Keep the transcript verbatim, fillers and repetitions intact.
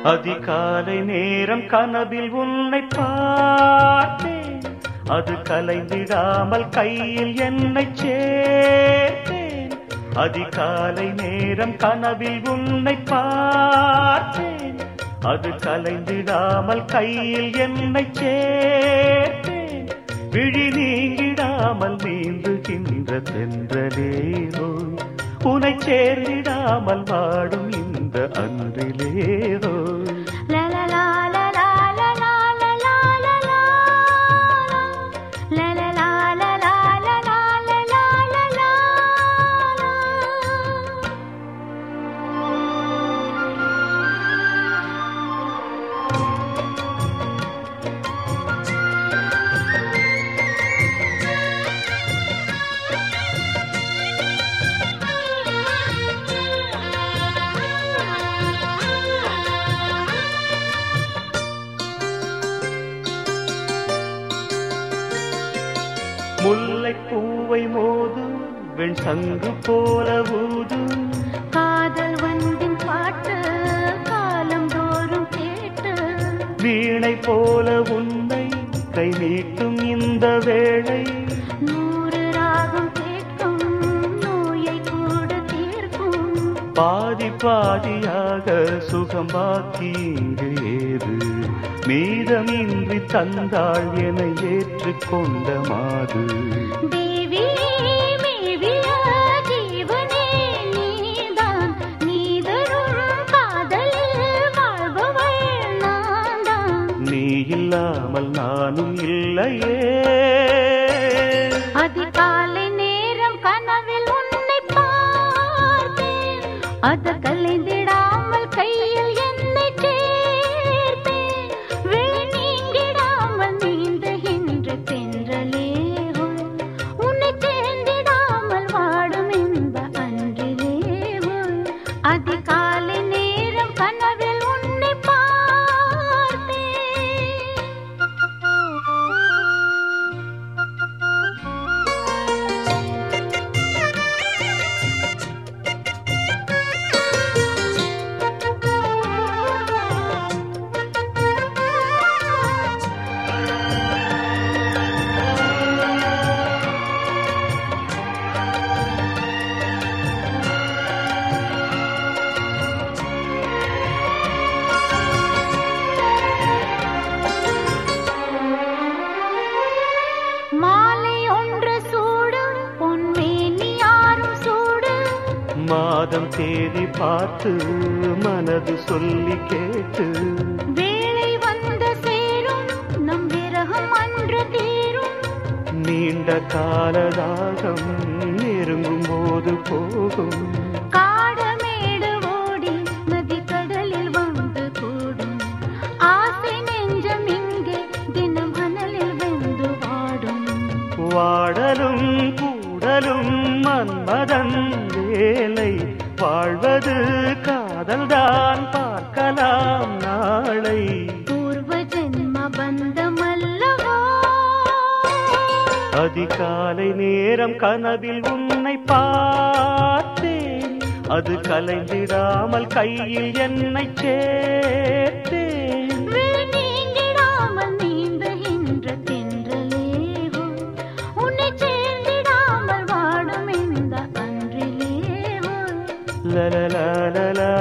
அதிகாலை நேரம் கனவில் உன்னை பார்த்தேன், அது கலைந்திடாமல் கையில் என்னை சேர்த்தேன். அதிகாலை நேரம் கனவில் உன்னை பார்த்தேன், அது கலைந்திடாமல் கையில் என்னை சேர்த்தேன். விழி நீங்கிடாமல் நீந்துகின்ற தென்றலேரோ, உனை சேர்ந்திடாமல் வாடும் இந்த அன்றிலேரோ. முல்லை பூவை மோது வெண் சங்கு போல ஊது, காதல் வந்தின் பாட்டு காலம் தோறும் கேட்டு, வீணை போல உன்னை கை நீட்டும் இந்த வேளை, நூறு ராகம் கேட்கும் நோயை கூட தீர்க்கும். பாதி பாதியாக சுகம் பாக்கி இங்கு ஏது, மீதமின்றி தந்தாள் என ஏற்றுக்கொண்ட மாது. தேவி மேவிய ஜீவனே நீதான், நீதரும் காதலில் வாழ்பவள் நான்தான். நீ இல்லாமல் நானும் இல்லையே. அதிகாலை நேரம் கனவில் உன்னை பார்த்தேன், அது கலைந்திடாமல் கையில் என்னை சேர்த்தேன். விழி நீங்கிடாமல் நீந்துகின்ற தென்றலேரோ, உன்னை சேர்ந்திடாமல் வாடும் இந்த அன்றிலேரோ. அதிகாலை நேரம் கனவில் உன்னை பார்த்தேன். மாலை ஒன்று சூடு பொன்மேனி யாரும் சூடு, மாதம் தேதி பார்த்து மனது சொல்லி கேட்டு, வேளை வந்து சேரும் நம் விரகம் அன்று தீரும். நீண்ட காலதாகம் நெருங்கும் போது போகும், காடமேடு ஓடி நதி கடலில் வந்து கூடும். ஆசை நெஞ்சம் இங்கே தினம் அனலில் வெந்து வாடும். வாடலும் கூடலும் மன்மதன் வேலை, வாழ்வது காதல்தான் பார்க்கலாம் நாளை. பூர்வ ஜென்ம பந்தமல்லவோ. அதிகாலை நேரம் கனவில் உன்னை பார்த்தேன், அது கலைந்திடாமல் கையில் என்னை சேர்த்தேன். விழி நீங்கிடாமல் நீந்துகின்ற தென்றலேரோ, உன்னை சேர்ந்திடாமல் வாடும் இந்த அன்றிலேரோ. லலலலலா